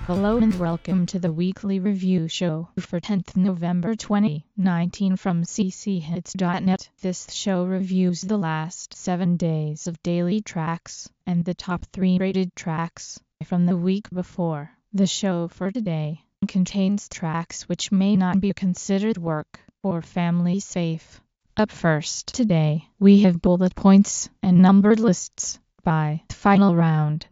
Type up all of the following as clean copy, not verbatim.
Hello and welcome to the weekly review show for 10th November 2019 from cchits.net. This show reviews the last 7 days of daily tracks and the top 3 rated tracks from the week before. The show for today contains tracks which may not be considered work or family safe. Up first today, we have Bullet Points and Numbered Lists by Final Round.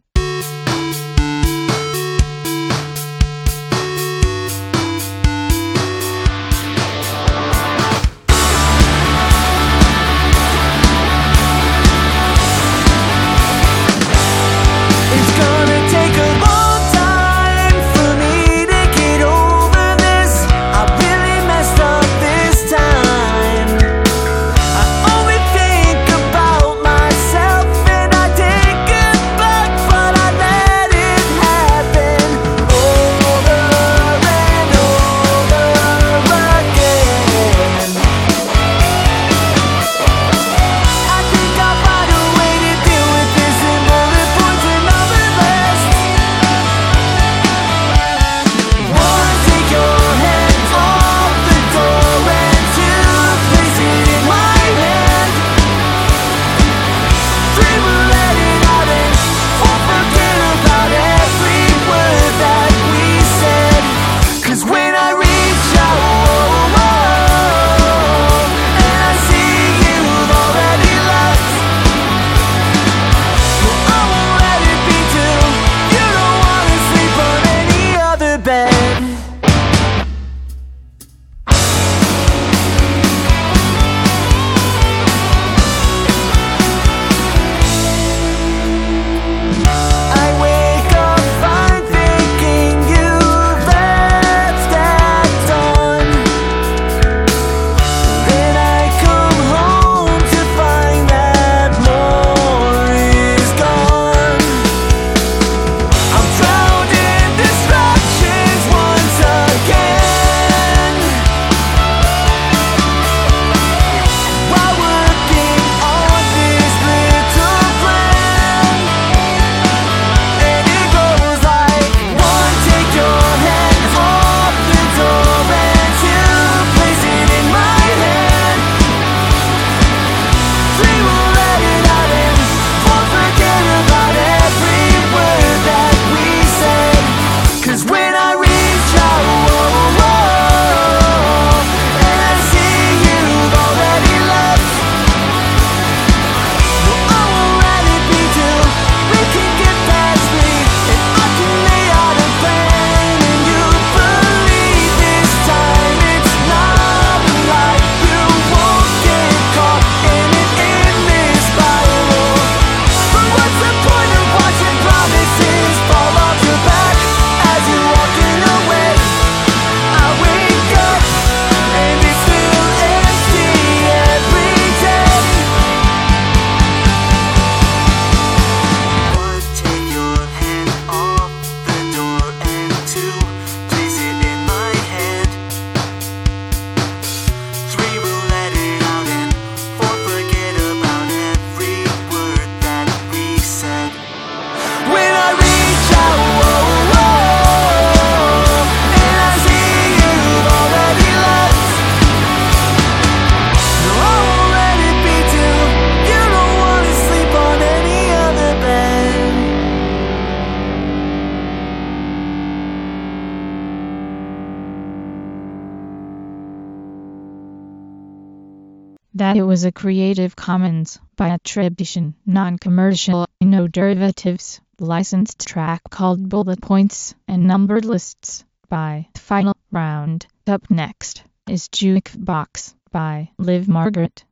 That it was a Creative Commons by attribution, non-commercial, no derivatives, licensed track called Bullet Points and Numbered Lists by Final Round. Up next is Jukebox by Liv Margaret.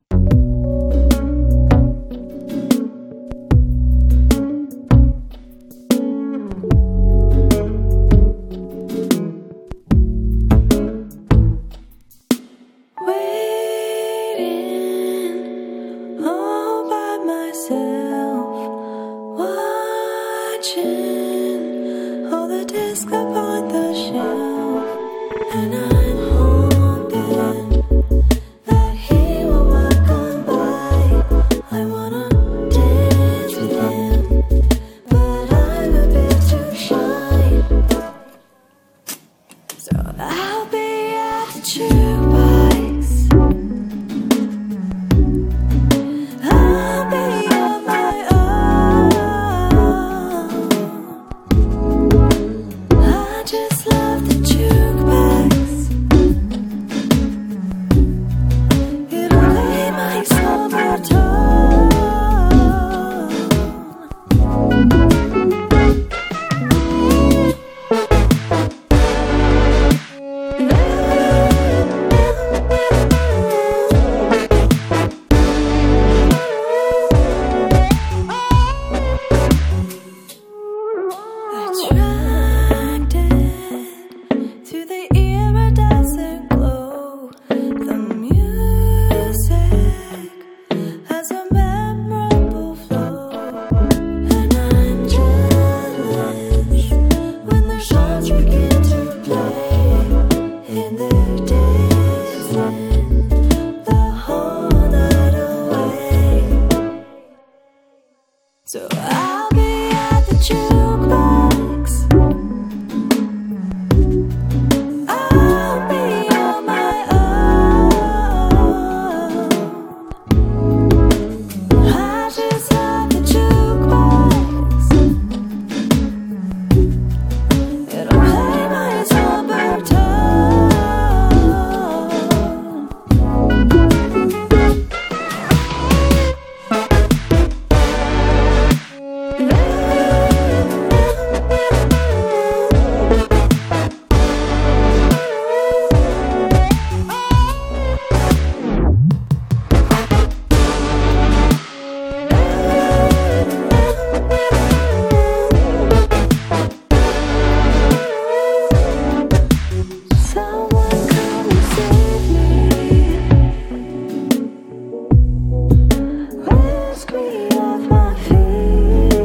squeeze off my feet.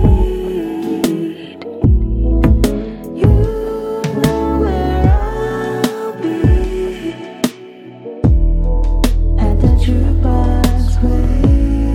You know where I'll be at the jukebox waiting.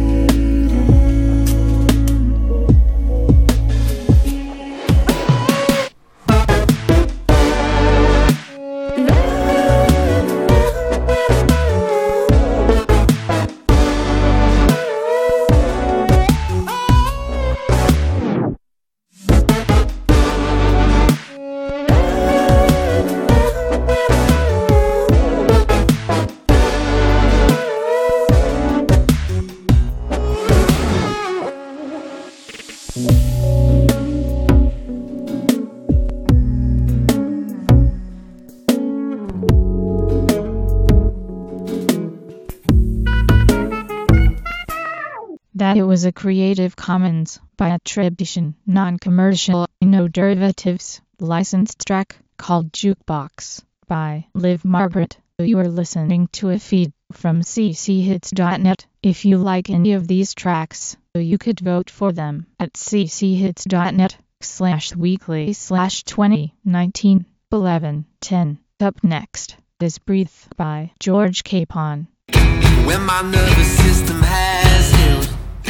That it was a Creative Commons by attribution, non-commercial, no derivatives, licensed track called Jukebox by Liv Margaret. You are listening to a feed from cchits.net. If you like any of these tracks, you could vote for them at cchits.net/weekly/2019 11/10. Up next is Breathe by George Capon. When my nervous system has healed,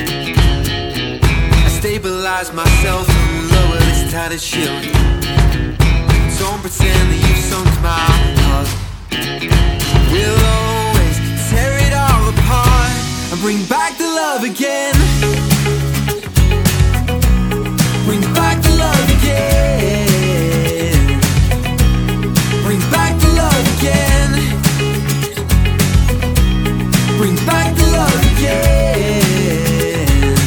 I stabilize myself and lower this tattered shield. Don't pretend that you've sunk my heart. We'll always tear it all apart and bring back the love again. Bring back the love again. Bring back the love again. Bring back the love again.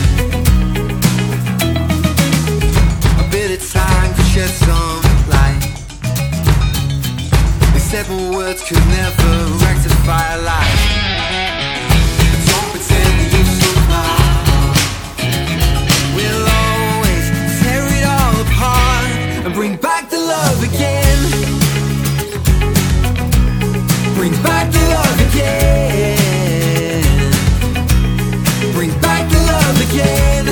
A bit of time could shed some light. They said more words could never rectify a life. But don't pretend that you took my heart. We'll always tear it all apart and bring back the love again. Bring back the love again. Bring back the love again.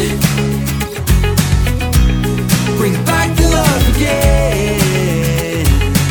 Bring back the love again.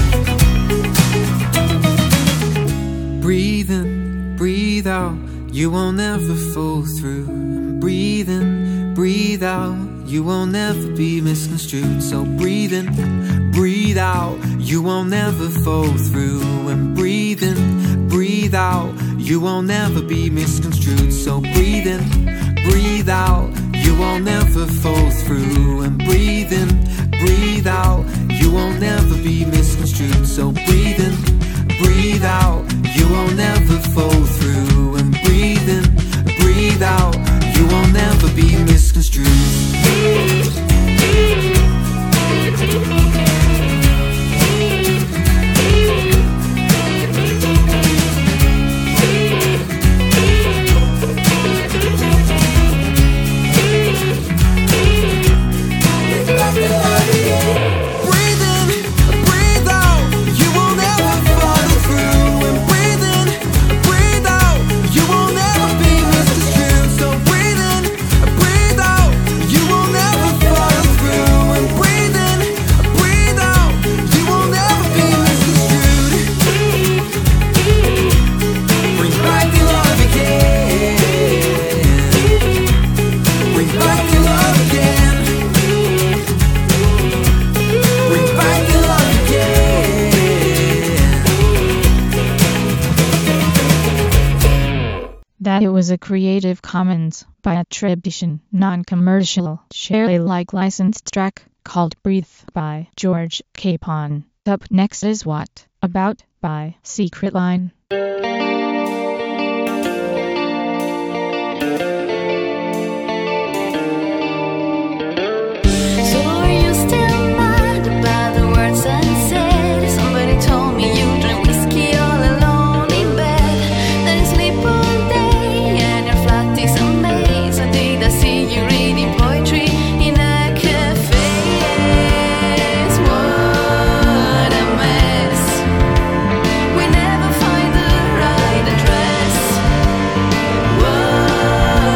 Breathe in, breathe out, you won't ever fall through. Breathe in, breathe out, you won't ever be misconstrued. So breathe in, breathe out, you won't ever fall through. And breathe in, breathe out, you won't ever be misconstrued. So breathe in, breathe out, you won't ever fall through. And breathe in, breathe out, you won't ever be misconstrued. So breathe in, breathe out, you won't ever fall through. And breathe in, breathe out, you won't ever be misconstrued. That it was a Creative Commons by attribution, non-commercial, share Alike licensed track called Breathe by George Capon. Up next is What About by Secret Line. What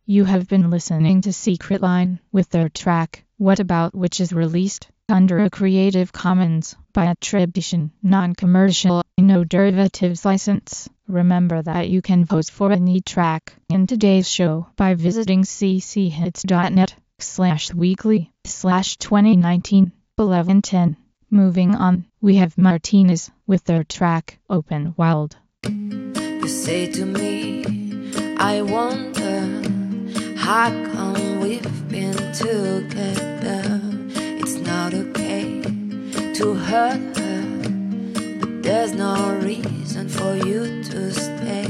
You have been listening to Secret Line with their track, What About, which is released under a Creative Commons by attribution, non-commercial, no derivatives license. Remember that you can vote for any track in today's show by visiting cchits.net/weekly/2019 1110. Moving on, we have Martinez with their track, Open Wild. You say to me, I wonder how come we've been together. It's not okay to hurt her, but there's no reason for you to stay.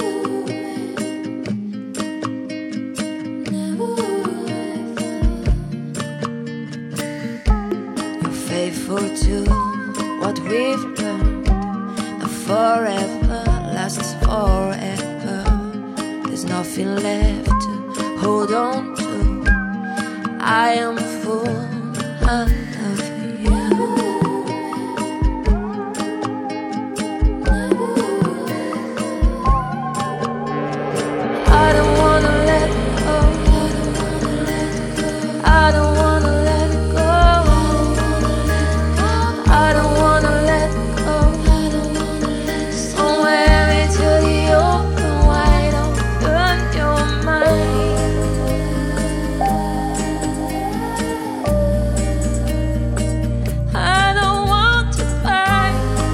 You're faithful to what we've learned. The forever lasts forever. There's nothing left to hold on to. I am full of you. I don't wanna let go. I don't wanna let go. I don't wanna let go. Somewhere into the open wide open your mind. I don't want to fight.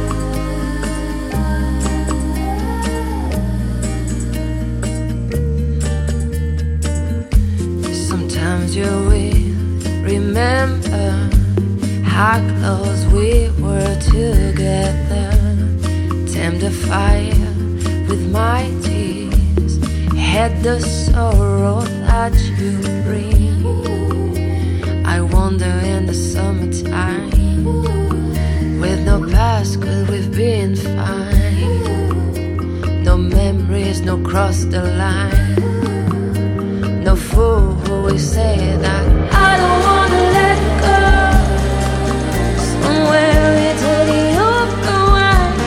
Sometimes you will remember how close we were together. Tame the fire with my tears. Had the sorrow that you bring. I wonder in the summertime, with no past, could we've been fine? No memories, no cross the line. No fool who will say that I don't wanna let go. Somewhere into the open wide.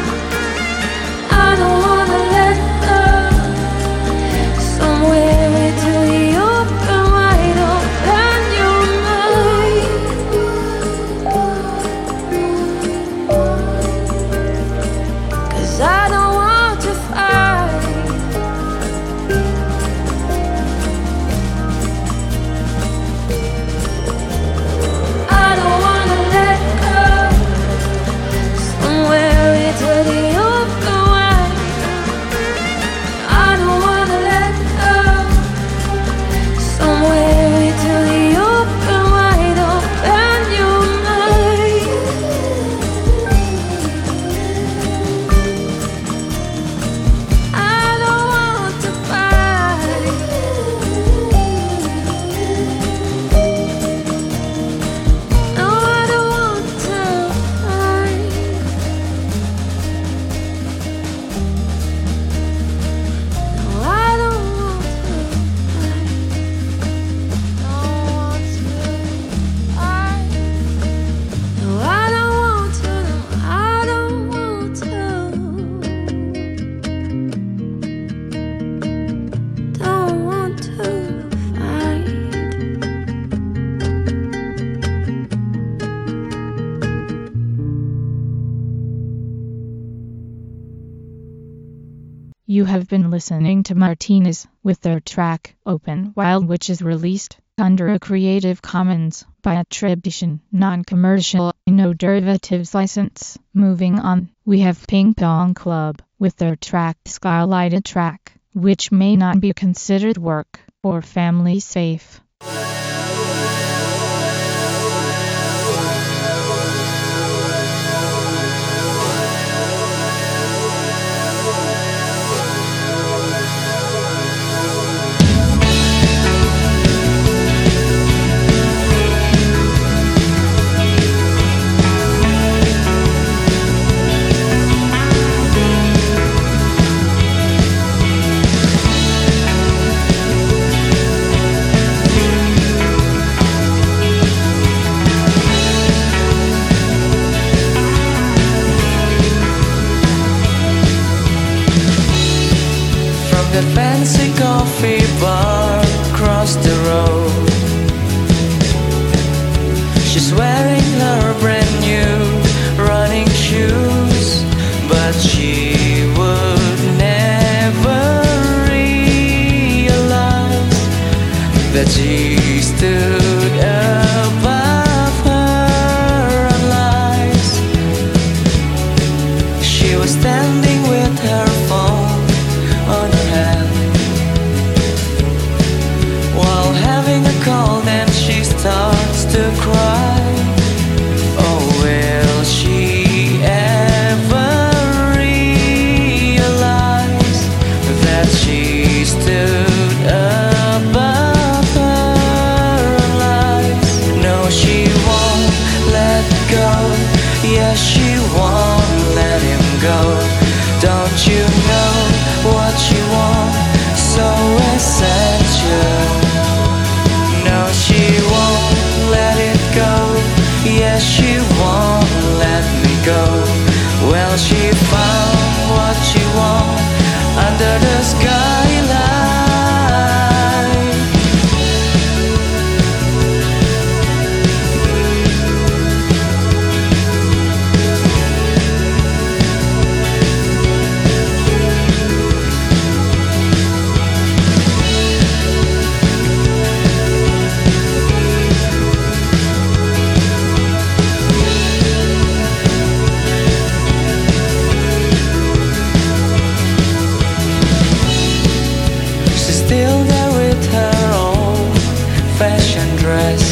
I don't wanna let go. Somewhere into the open wide open your mind. 'Cause I don't want to fight. I don't wanna let go. Somewhere into the open wide. I don't wanna let go. Somewhere into the open wide open your mind. I don't want to fight. No, I don't want to fight. No, I don't want to fight. Don't want to fight. No, I don't want to. No, I don't want to. Don't want to fight. You have been listening to Martinez with their track, Open Wild, which is released under a Creative Commons by attribution, non-commercial, no derivatives license. Moving on, we have Ping Pong Club with their track, Skylight, a track which may not be considered work or family safe. that fancy coffee bar across the road. She's wearing her brand new running shoes, but she would never realize that she stood above her own lies. She was standing with her phone on her hand while having a cold, and she starts to cry. Oh, will she ever realize that she stood above her own lies? No, she won't let go. Yes, she won't let him go. Don't you know what you want? So essential. No, she won't let it go. Yes, she won't let me go. Well, she found what she wants under the skyline. Still there with her old fashioned dress,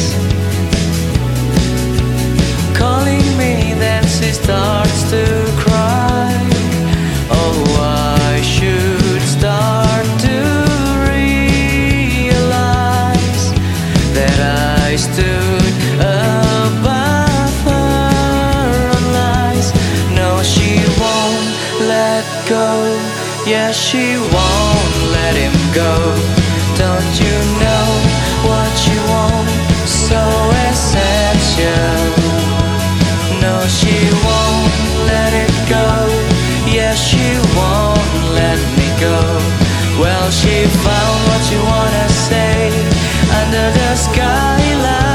calling me, then she starts to cry. Oh, I should start to realize that I stood above her own lies. No, she won't let go. Yes, she won't let him go. Don't you know what you want? So essential. No, she won't let it go. Yes, she won't let me go. Well, she found what you wanna say under the skyline.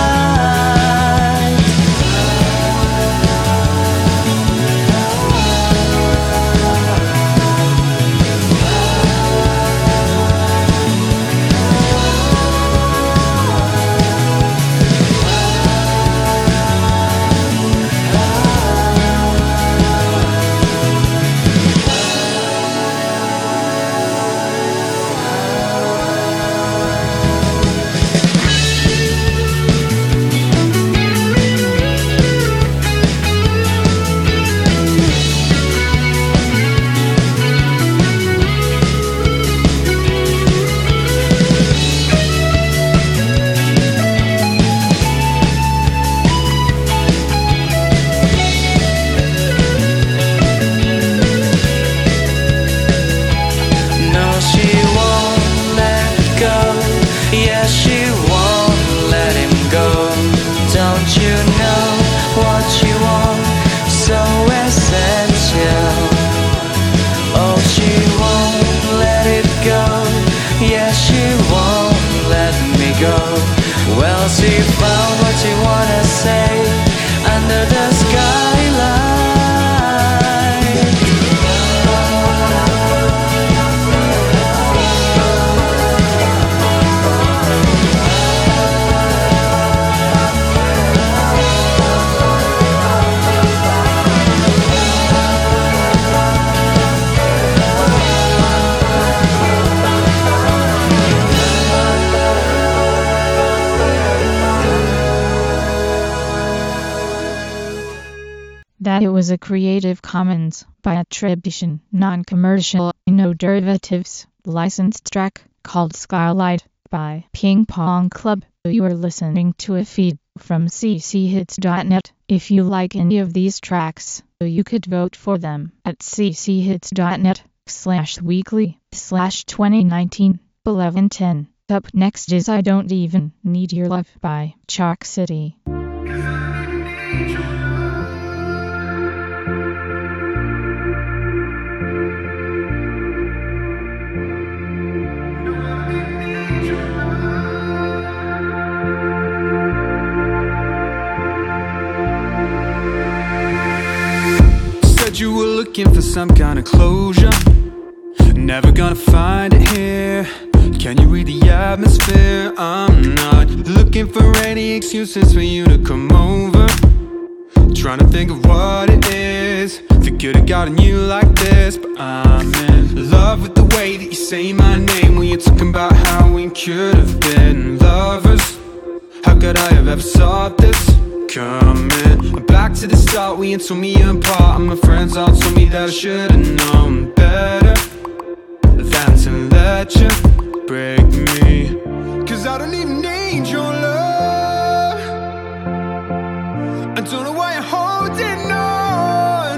Yes, she won't let him go. Don't you know what you want? So essential. Oh, she won't let it go. Yes, she won't let me go. Well, she found what you wanna say under the skyline. That it was a Creative Commons by attribution, non-commercial, no derivatives, licensed track called Skylight by Ping Pong Club. You are listening to a feed from cchits.net. If you like any of these tracks, you could vote for them at cchits.net/weekly/2019 1110. Up next is I Don't Even Need Your Love by Chalk City. looking for some kind of closure. Never gonna find it here. Can you read the atmosphere? I'm not looking for any excuses for you to come over. Trying to think of what it is that could have gotten you like this. But I'm in love with the way that you say my name when you're talking about how we could have been lovers. How could I have ever thought this coming? Back to the start, we ain't told me apart, and my friends all told me that I should've known better than to let you break me. Cause I don't even need your love. I don't know why you're holding on.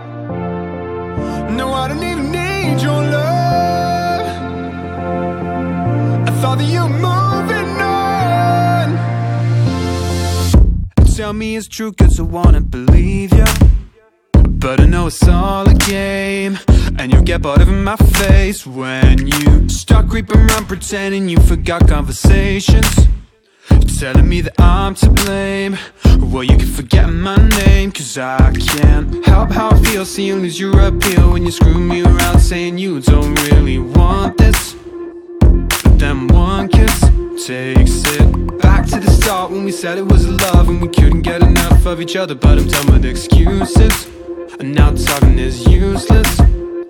No, I don't even need your love. I thought that you were moving on. Tell me it's true cause I wanna believe you, but I know it's all a game, and you'll get bored of my face when you start creeping around pretending you forgot conversations, telling me that I'm to blame. Well, you can forget my name, cause I can't help how I feel seeing you lose your appeal when you screw me around saying you don't really want this. But then one kiss takes it back to the start when we said it was love and we couldn't get enough of each other. But I'm done with excuses, and now talking is useless.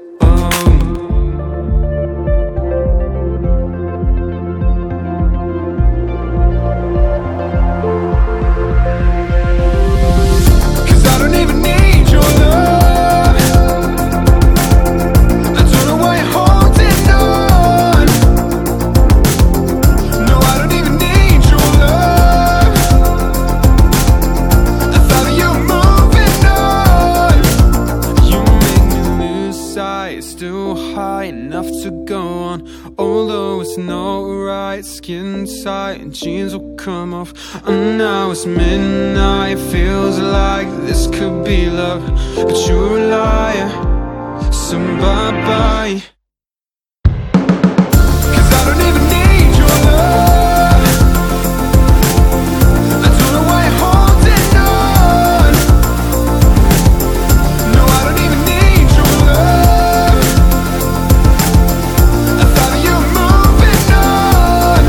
Skin tight and jeans will come off. And now it's midnight, it feels like this could be love, but you're a liar, so bye-bye. Cause I don't even need your love. I don't know why you're holding on. No, I don't even need your love. I thought that you were moving on.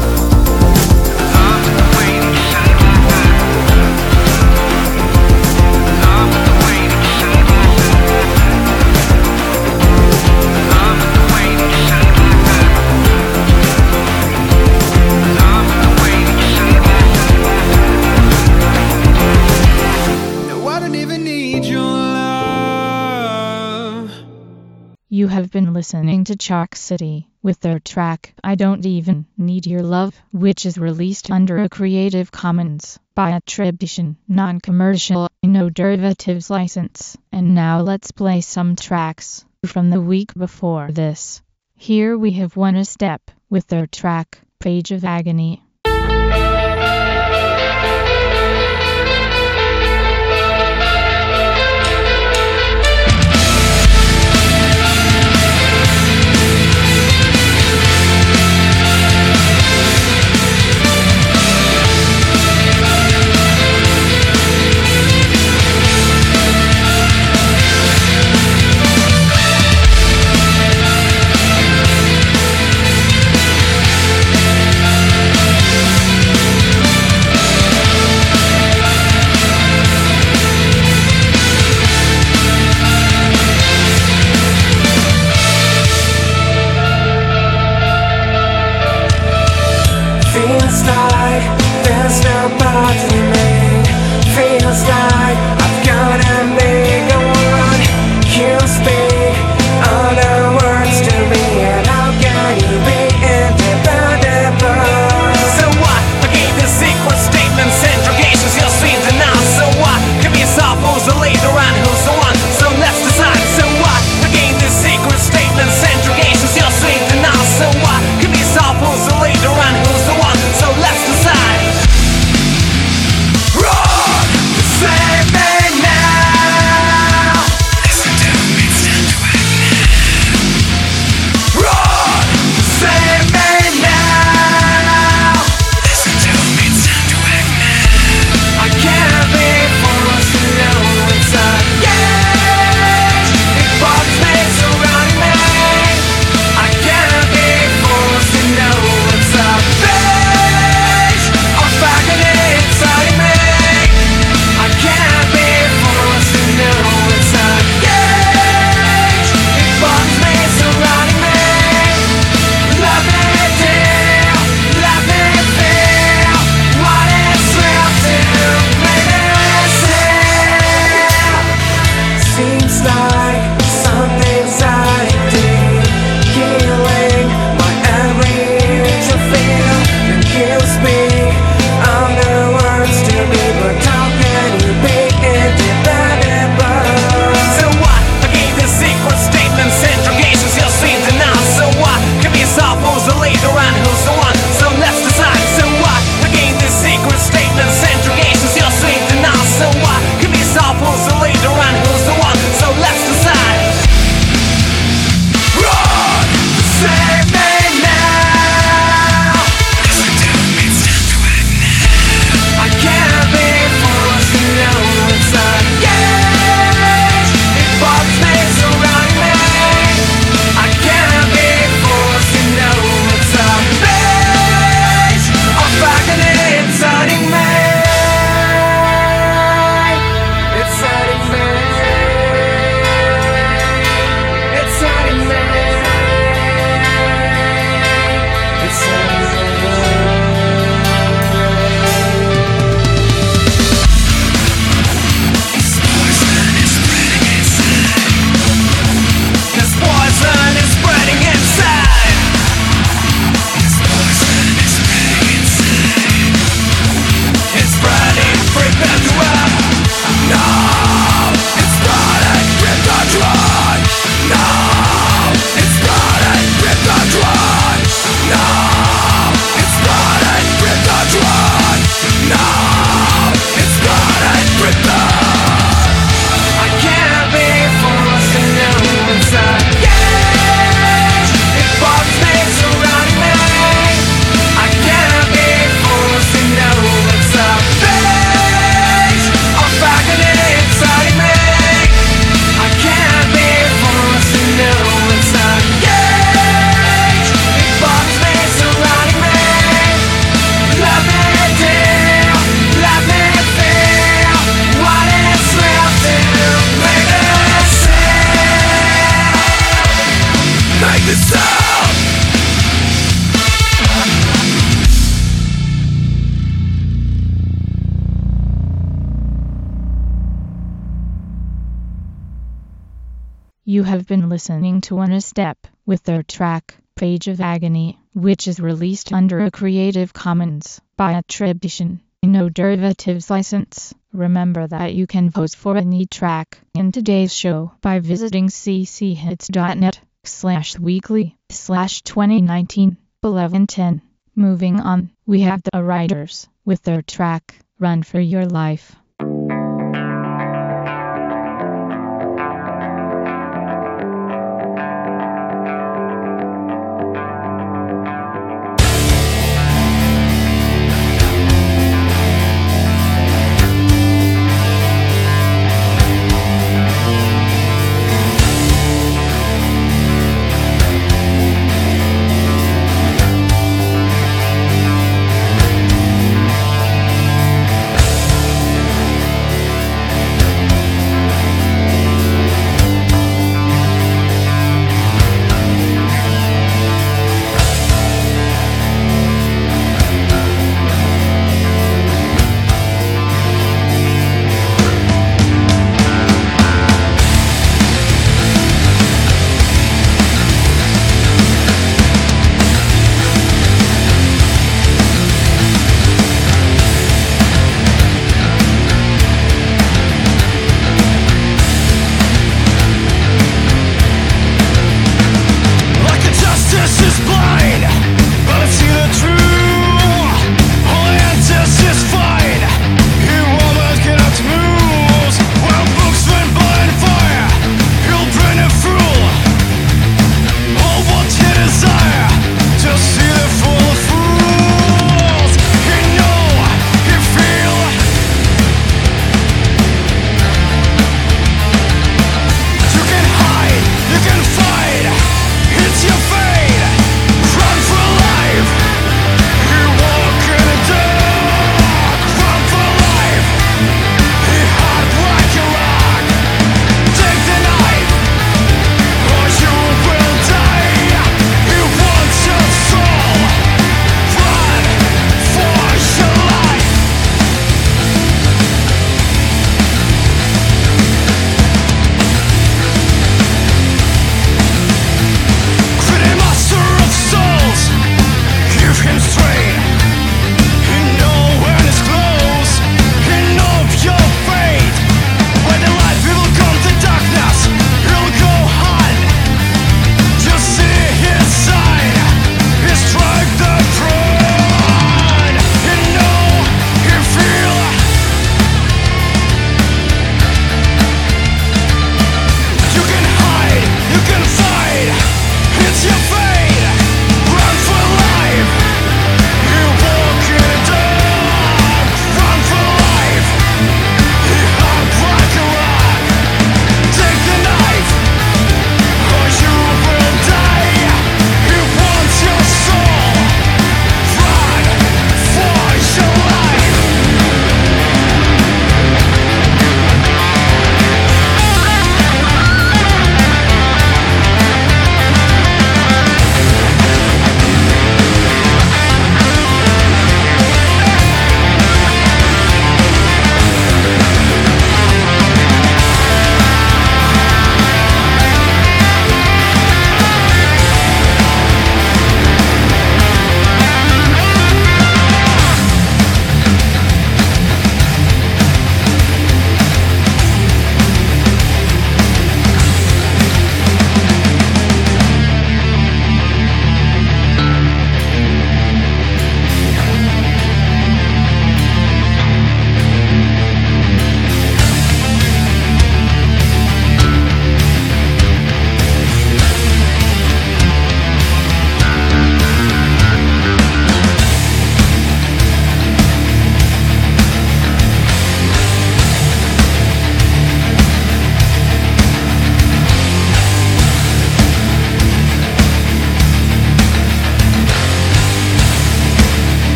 You have been listening to Chalk City with their track I Don't Even Need Your Love, which is released under a Creative Commons by attribution, non-commercial, no derivatives license. And now let's play some tracks from the week before this. Here we have One A Step with their track Page of Agony. So let's decide. have been listening to On a Step with their track, Page of Agony, which is released under a Creative Commons by attribution, no derivatives license. Remember that you can vote for any track in today's show by visiting cchits.net/weekly/2019-1110. Moving on, we have the Riders with their track, Run for Your Life.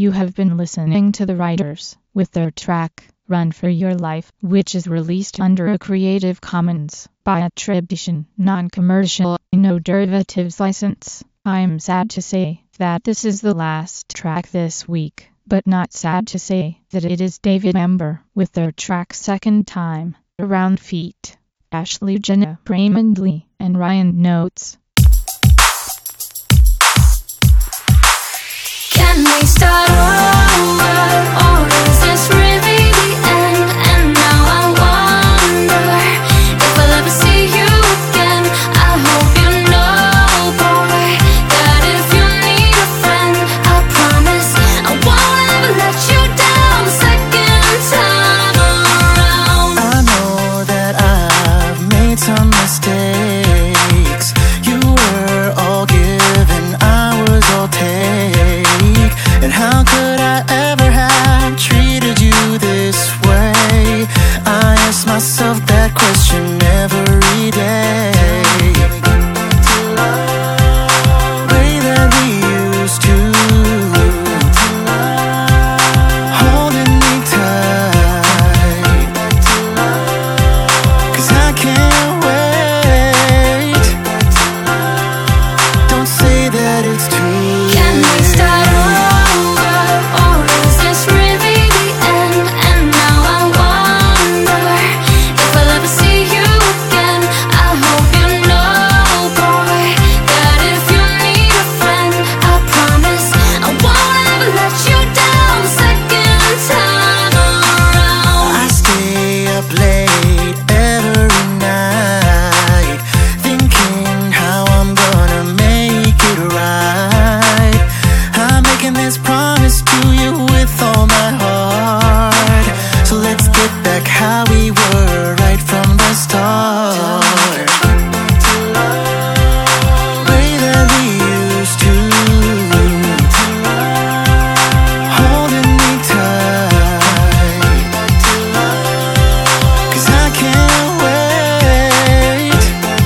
You have been listening to The Writers with their track Run for Your Life, which is released under a Creative Commons by attribution, non-commercial, no derivatives license. I'm sad to say that this is the last track this week, but not sad to say that it is David Amber with their track Second Time, Around Feet. Ashley Jenna, Raymond Lee, and Ryan Notes. Can we start over, or is this really the end? And now I wonder if I'll ever see you again. I hope you know, boy, that if you need a friend, I promise I won't ever let you down the second time around. I know that I've made some mistakes. You were all give and I was all take. And how could I ever have treated you this way? I ask myself that question every day. Way that we used to, holding me tight, 'cause I can't wait. Don't say that it's too late. Can we start over, or is this really the end? And now I wonder if I'll ever see you again. I hope you know, boy, that if you need a friend, I promise I won't ever let you down the second time around. I stay up late every night, thinking how I'm gonna make it right. I'm making this promise to you with all my heart. So let's get back how we were right from the start. Way that we used to, holding me tight, 'cause I can't wait.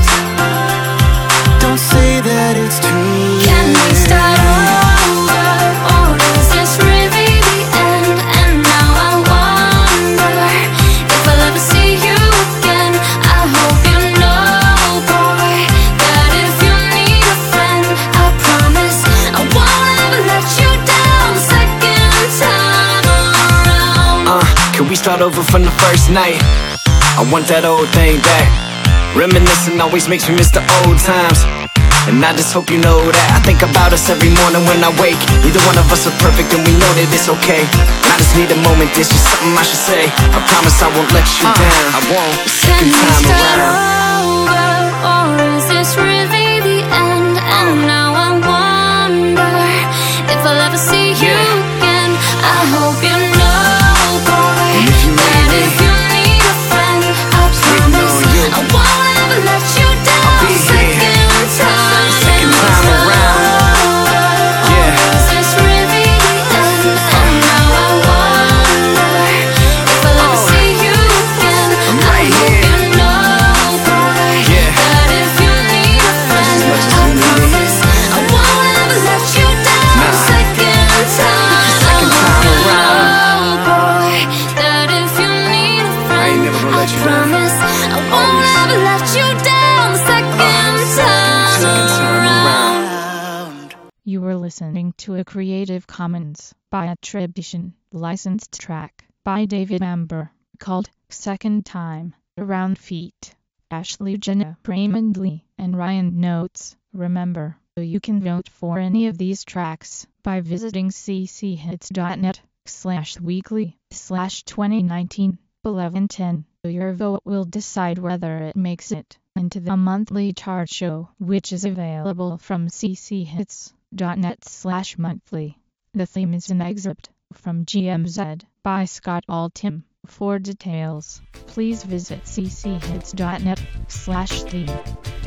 Don't say that it's too late. Can we start over, or is this really the end? And now I wonder if I'll ever see you again. I hope you know, boy, that if you need a friend, I promise I won't ever let you down the second time around. Can we start over from the first night? I want that old thing back. Reminiscing always makes me miss the old times. And I just hope you know that I think about us every morning when I wake. Neither one of us are perfect and we know that it's okay. I just need a moment, there's just something I should say. I promise I won't let you down. I won't the Can second we time start around. over, or is this really the end? And now I wonder if I'll ever see you again. I hope you know, boy, And if you need that me, if you need a friend, I promise on you. I won't ever let you down I'll be the here. second time. Second Can we time start around. over, Yeah. or is this really the end? And now I wonder if I'll ever see you again. I'm I right hope here. you know, boy, Yeah. that if you need a friend, much as I you need me. promise I won't ever let you down the Nah. second time Second time around. boy, that if you need a friend, I ain't never gonna let you down. promise I won't ever let you down the second Second time around. Round. You were listening to a Creative Commons by attribution, licensed track by David Amber, called Second Time, Around Feet. Ashley Jenna, Raymond Lee, and Ryan Notes. Remember, you can vote for any of these tracks by visiting cchits.net/weekly/2019-1110. Your vote will decide whether it makes it into the monthly chart show, which is available from cchits.net/monthly. The theme is an excerpt from GMZ by Scott Altham. For details, please visit cchits.net/theme.